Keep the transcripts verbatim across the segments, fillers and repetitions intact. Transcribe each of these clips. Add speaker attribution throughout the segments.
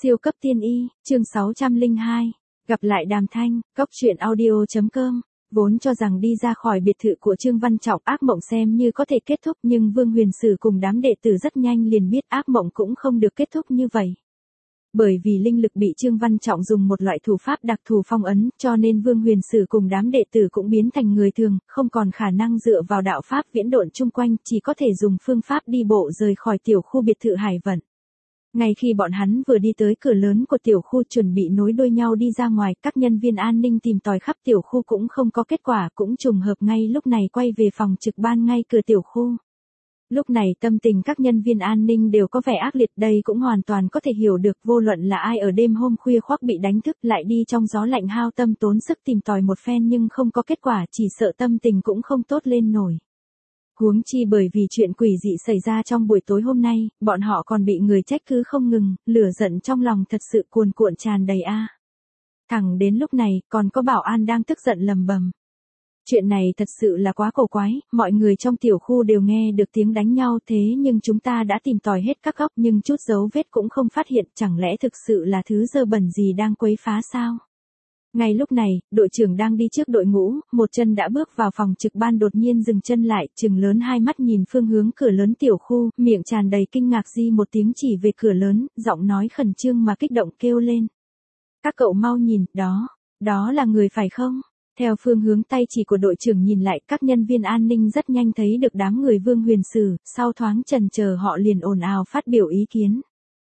Speaker 1: Siêu cấp tiên y, chương sáu trăm lẻ hai. Gặp lại Đàm Thanh, cốc truyện audio chấm com. Vốn cho rằng đi ra khỏi biệt thự của Trương Văn Trọng ác mộng xem như có thể kết thúc, nhưng Vương Huyền Sử cùng đám đệ tử rất nhanh liền biết ác mộng cũng không được kết thúc như vậy. Bởi vì linh lực bị Trương Văn Trọng dùng một loại thủ pháp đặc thù phong ấn, cho nên Vương Huyền Sử cùng đám đệ tử cũng biến thành người thường, không còn khả năng dựa vào đạo pháp viễn độn chung quanh, chỉ có thể dùng phương pháp đi bộ rời khỏi tiểu khu biệt thự Hải Vận. Ngay khi bọn hắn vừa đi tới cửa lớn của tiểu khu chuẩn bị nối đuôi nhau đi ra ngoài, các nhân viên an ninh tìm tòi khắp tiểu khu cũng không có kết quả, cũng trùng hợp ngay lúc này quay về phòng trực ban ngay cửa tiểu khu. Lúc này tâm tình các nhân viên an ninh đều có vẻ ác liệt, đây cũng hoàn toàn có thể hiểu được, vô luận là ai ở đêm hôm khuya khoác bị đánh thức lại đi trong gió lạnh hao tâm tốn sức tìm tòi một phen nhưng không có kết quả, chỉ sợ tâm tình cũng không tốt lên nổi. Huống chi bởi vì chuyện quỷ dị xảy ra trong buổi tối hôm nay, bọn họ còn bị người trách cứ không ngừng, lửa giận trong lòng thật sự cuồn cuộn tràn đầy a. Thẳng đến lúc này, còn có bảo an đang tức giận lầm bầm. Chuyện này thật sự là quá cổ quái, mọi người trong tiểu khu đều nghe được tiếng đánh nhau, thế nhưng chúng ta đã tìm tòi hết các góc nhưng chút dấu vết cũng không phát hiện, chẳng lẽ thực sự là thứ dơ bẩn gì đang quấy phá sao? Ngay lúc này, đội trưởng đang đi trước đội ngũ, một chân đã bước vào phòng trực ban đột nhiên dừng chân lại, trừng lớn hai mắt nhìn phương hướng cửa lớn tiểu khu, miệng tràn đầy kinh ngạc di một tiếng chỉ về cửa lớn, giọng nói khẩn trương mà kích động kêu lên. Các cậu mau nhìn, đó, đó là người phải không? Theo phương hướng tay chỉ của đội trưởng nhìn lại, các nhân viên an ninh rất nhanh thấy được đám người Vương Huyền Sử, sau thoáng chần chờ họ liền ồn ào phát biểu ý kiến.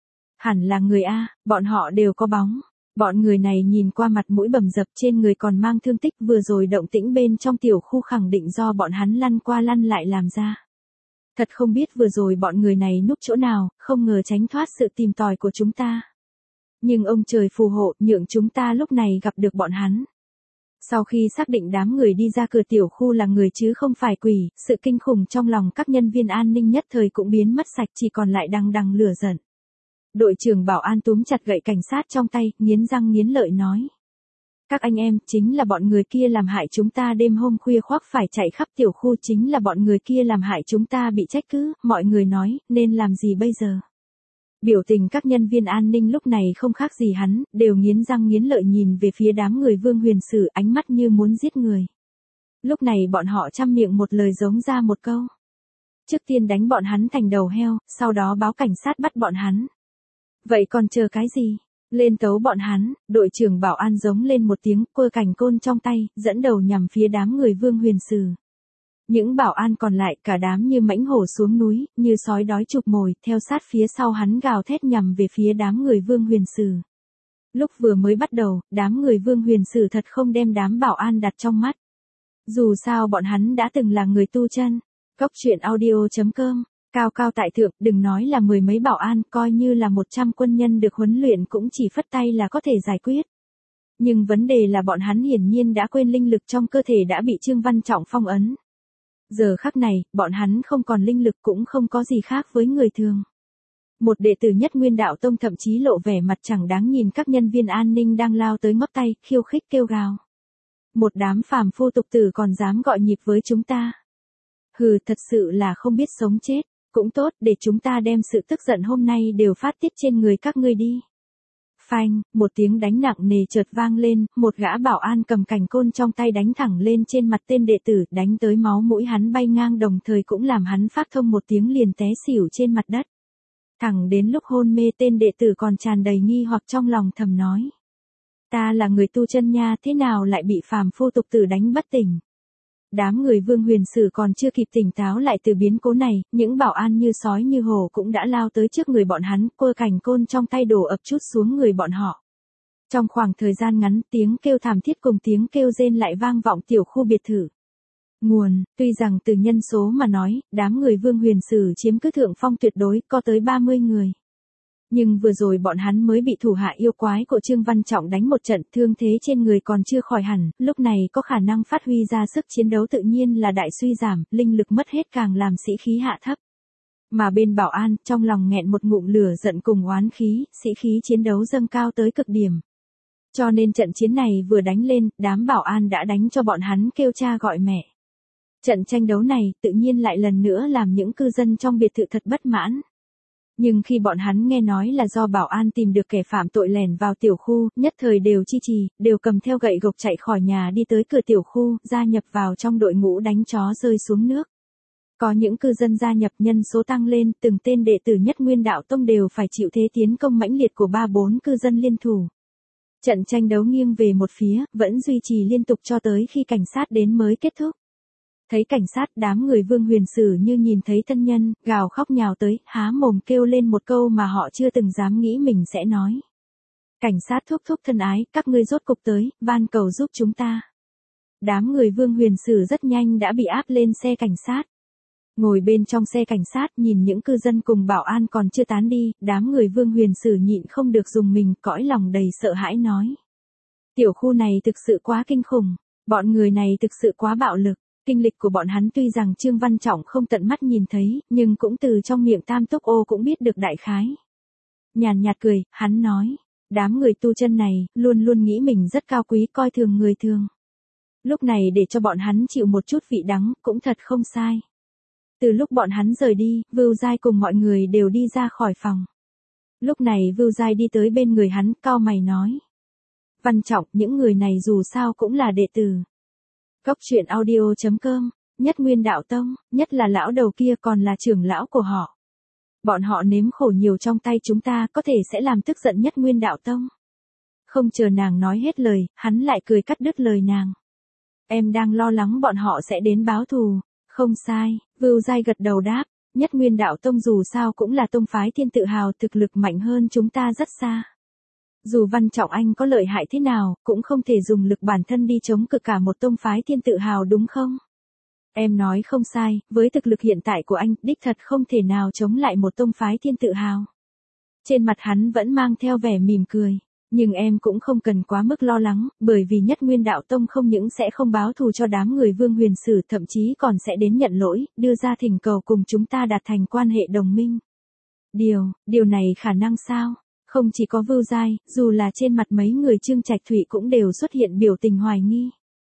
Speaker 1: Hẳn là người A, bọn họ đều có bóng. Bọn người này nhìn qua mặt mũi bầm dập, trên người còn mang thương tích, vừa rồi động tĩnh bên trong tiểu khu khẳng định do bọn hắn lăn qua lăn lại làm ra. Thật không biết vừa rồi bọn người này núp chỗ nào, không ngờ tránh thoát sự tìm tòi của chúng ta. Nhưng ông trời phù hộ, nhượng chúng ta lúc này gặp được bọn hắn. Sau khi xác định đám người đi ra cửa tiểu khu là người chứ không phải quỷ, sự kinh khủng trong lòng các nhân viên an ninh nhất thời cũng biến mất sạch, chỉ còn lại đằng đằng lửa giận. Đội trưởng bảo an túm chặt gậy cảnh sát trong tay, nghiến răng nghiến lợi nói. Các anh em, chính là bọn người kia làm hại chúng ta đêm hôm khuya khoác phải chạy khắp tiểu khu, chính là bọn người kia làm hại chúng ta bị trách cứ, mọi người nói, nên làm gì bây giờ? Biểu tình các nhân viên an ninh lúc này không khác gì hắn, đều nghiến răng nghiến lợi nhìn về phía đám người Vương Huyền Sử, ánh mắt như muốn giết người. Lúc này bọn họ trăm miệng một lời giống ra một câu. Trước tiên đánh bọn hắn thành đầu heo, sau đó báo cảnh sát bắt bọn hắn. Vậy còn chờ cái gì? Lên tấu bọn hắn, đội trưởng bảo an giống lên một tiếng, quơ cành côn trong tay, dẫn đầu nhằm phía đám người Vương Huyền Sử. Những bảo an còn lại cả đám như mãnh hổ xuống núi, như sói đói chụp mồi, theo sát phía sau hắn gào thét nhằm về phía đám người Vương Huyền Sử. Lúc vừa mới bắt đầu, đám người Vương Huyền Sử thật không đem đám bảo an đặt trong mắt. Dù sao bọn hắn đã từng là người tu chân. Cốc truyện audio chấm com. Cao cao tại thượng, đừng nói là mười mấy bảo an, coi như là một trăm quân nhân được huấn luyện cũng chỉ phất tay là có thể giải quyết. Nhưng vấn đề là bọn hắn hiển nhiên đã quên linh lực trong cơ thể đã bị Trương Văn Trọng phong ấn. Giờ khắc này, bọn hắn không còn linh lực cũng không có gì khác với người thường. Một đệ tử Nhất Nguyên Đạo Tông thậm chí lộ vẻ mặt chẳng đáng nhìn các nhân viên an ninh đang lao tới ngóc tay, khiêu khích kêu gào. Một đám phàm phu tục tử còn dám gọi nhịp với chúng ta. Hừ, thật sự là không biết sống chết. Cũng tốt, để chúng ta đem sự tức giận hôm nay đều phát tiết trên người các ngươi đi. Phanh, một tiếng đánh nặng nề chợt vang lên, một gã bảo an cầm cành côn trong tay đánh thẳng lên trên mặt tên đệ tử, đánh tới máu mũi hắn bay ngang, đồng thời cũng làm hắn phát thông một tiếng liền té xỉu trên mặt đất. Thẳng đến lúc hôn mê tên đệ tử còn tràn đầy nghi hoặc trong lòng thầm nói. Ta là người tu chân nha, thế nào lại bị phàm phu tục tử đánh bất tỉnh? Đám người Vương Huyền Sử còn chưa kịp tỉnh táo lại từ biến cố này, những bảo an như sói như hổ cũng đã lao tới trước người bọn hắn, quơ cành côn trong tay đổ ập chút xuống người bọn họ. Trong khoảng thời gian ngắn, tiếng kêu thảm thiết cùng tiếng kêu rên lại vang vọng tiểu khu biệt thự. Nguồn, tuy rằng từ nhân số mà nói, đám người Vương Huyền Sử chiếm cứ thượng phong tuyệt đối, có tới ba mươi người. Nhưng vừa rồi bọn hắn mới bị thủ hạ yêu quái của Trương Văn Trọng đánh một trận, thương thế trên người còn chưa khỏi hẳn, lúc này có khả năng phát huy ra sức chiến đấu tự nhiên là đại suy giảm, linh lực mất hết càng làm sĩ khí hạ thấp. Mà bên bảo an, trong lòng nghẹn một ngụm lửa giận cùng oán khí, sĩ khí chiến đấu dâng cao tới cực điểm. Cho nên trận chiến này vừa đánh lên, đám bảo an đã đánh cho bọn hắn kêu cha gọi mẹ. Trận tranh đấu này tự nhiên lại lần nữa làm những cư dân trong biệt thự thật bất mãn. Nhưng khi bọn hắn nghe nói là do bảo an tìm được kẻ phạm tội lẻn vào tiểu khu, nhất thời đều chi trì, đều cầm theo gậy gộc chạy khỏi nhà đi tới cửa tiểu khu, gia nhập vào trong đội ngũ đánh chó rơi xuống nước. Có những cư dân gia nhập, nhân số tăng lên, từng tên đệ tử Nhất Nguyên Đạo Tông đều phải chịu thế tiến công mãnh liệt của ba bốn cư dân liên thủ. Trận tranh đấu nghiêng về một phía, vẫn duy trì liên tục cho tới khi cảnh sát đến mới kết thúc. Thấy cảnh sát, đám người Vương Huyền Sử như nhìn thấy thân nhân, gào khóc nhào tới, há mồm kêu lên một câu mà họ chưa từng dám nghĩ mình sẽ nói. Cảnh sát thúc thúc thân ái, các ngươi rốt cục tới, van cầu giúp chúng ta. Đám người Vương Huyền Sử rất nhanh đã bị áp lên xe cảnh sát. Ngồi bên trong xe cảnh sát nhìn những cư dân cùng bảo an còn chưa tán đi, đám người Vương Huyền Sử nhịn không được dùng mình, cõi lòng đầy sợ hãi nói. Tiểu khu này thực sự quá kinh khủng, bọn người này thực sự quá bạo lực. Kinh lịch của bọn hắn tuy rằng Trương Văn Trọng không tận mắt nhìn thấy, nhưng cũng từ trong miệng Tam Túc Ô cũng biết được đại khái. Nhàn nhạt cười, hắn nói, đám người tu chân này, luôn luôn nghĩ mình rất cao quý, coi thường người thường. Lúc này để cho bọn hắn chịu một chút vị đắng, cũng thật không sai. Từ lúc bọn hắn rời đi, Vưu Giai cùng mọi người đều đi ra khỏi phòng. Lúc này Vưu Giai đi tới bên người hắn, cau mày nói. Văn Trọng, những người này dù sao cũng là đệ tử. Cốc truyện audio chấm com, Nhất Nguyên Đạo Tông, nhất là lão đầu kia còn là trưởng lão của họ. Bọn họ nếm khổ nhiều trong tay chúng ta, có thể sẽ làm tức giận Nhất Nguyên Đạo Tông. Không chờ nàng nói hết lời, hắn lại cười cắt đứt lời nàng. Em đang lo lắng bọn họ sẽ đến báo thù. Không sai, Vưu Giai gật đầu đáp, Nhất Nguyên Đạo Tông dù sao cũng là tông phái thiên tự hào, thực lực mạnh hơn chúng ta rất xa. Dù Văn Trọng anh có lợi hại thế nào, cũng không thể dùng lực bản thân đi chống cự cả một tông phái thiên tự hào đúng không? Em nói không sai, với thực lực hiện tại của anh, đích thật không thể nào chống lại một tông phái thiên tự hào. Trên mặt hắn vẫn mang theo vẻ mỉm cười. Nhưng em cũng không cần quá mức lo lắng, bởi vì Nhất Nguyên Đạo Tông không những sẽ không báo thù cho đám người Vương Huyền Sử, thậm chí còn sẽ đến nhận lỗi, đưa ra thỉnh cầu cùng chúng ta đạt thành quan hệ đồng minh. Điều, điều này khả năng sao? Không chỉ có Vưu Giai, dù là trên mặt mấy người Trương Trạch Thụy cũng đều xuất hiện biểu tình hoài nghi.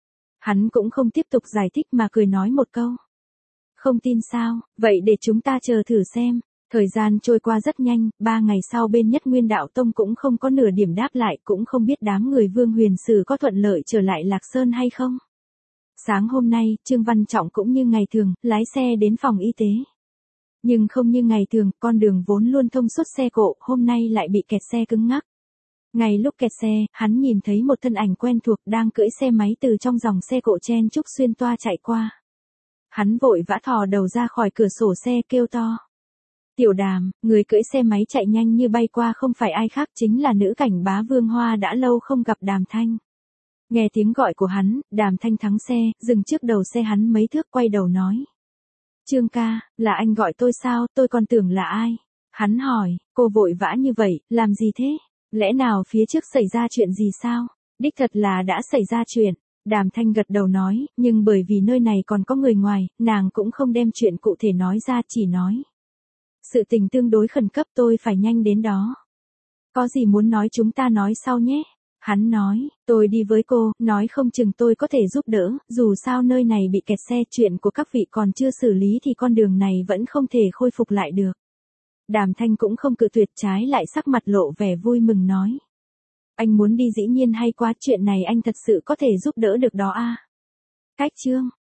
Speaker 1: Hắn cũng không tiếp tục giải thích mà cười nói một câu. Không tin sao, vậy để chúng ta chờ thử xem. Thời gian trôi qua rất nhanh, ba ngày sau bên Nhất Nguyên Đạo Tông cũng không có nửa điểm đáp lại, cũng không biết đám người Vương Huyền Sử có thuận lợi trở lại Lạc Sơn hay không. Sáng hôm nay, Trương Văn Trọng cũng như ngày thường, lái xe đến phòng y tế. Nhưng không như ngày thường, con đường vốn luôn thông suốt xe cộ, hôm nay lại bị kẹt xe cứng ngắc. Ngay lúc kẹt xe, hắn nhìn thấy một thân ảnh quen thuộc đang cưỡi xe máy từ trong dòng xe cộ chen chúc xuyên toa chạy qua. Hắn vội vã thò đầu ra khỏi cửa sổ xe kêu to. Tiểu Đàm, người cưỡi xe máy chạy nhanh như bay qua không phải ai khác chính là nữ cảnh bá Vương Hoa đã lâu không gặp Đàm Thanh. Nghe tiếng gọi của hắn, Đàm Thanh thắng xe, dừng trước đầu xe hắn mấy thước quay đầu nói. Trương ca, là anh gọi tôi sao, tôi còn tưởng là ai? Hắn hỏi, cô vội vã như vậy, làm gì thế? Lẽ nào phía trước xảy ra chuyện gì sao? Đích thật là đã xảy ra chuyện. Đàm Thanh gật đầu nói, nhưng bởi vì nơi này còn có người ngoài, nàng cũng không đem chuyện cụ thể nói ra, chỉ nói. Sự tình tương đối khẩn cấp, tôi phải nhanh đến đó. Có gì muốn nói chúng ta nói sau nhé. Hắn nói, tôi đi với cô, nói không chừng tôi có thể giúp đỡ, dù sao nơi này bị kẹt xe, chuyện của các vị còn chưa xử lý thì con đường này vẫn không thể khôi phục lại được. Đàm Thanh cũng không cự tuyệt, trái lại sắc mặt lộ vẻ vui mừng nói. Anh muốn đi dĩ nhiên hay quá, chuyện này anh thật sự có thể giúp đỡ được đó a. Cách chương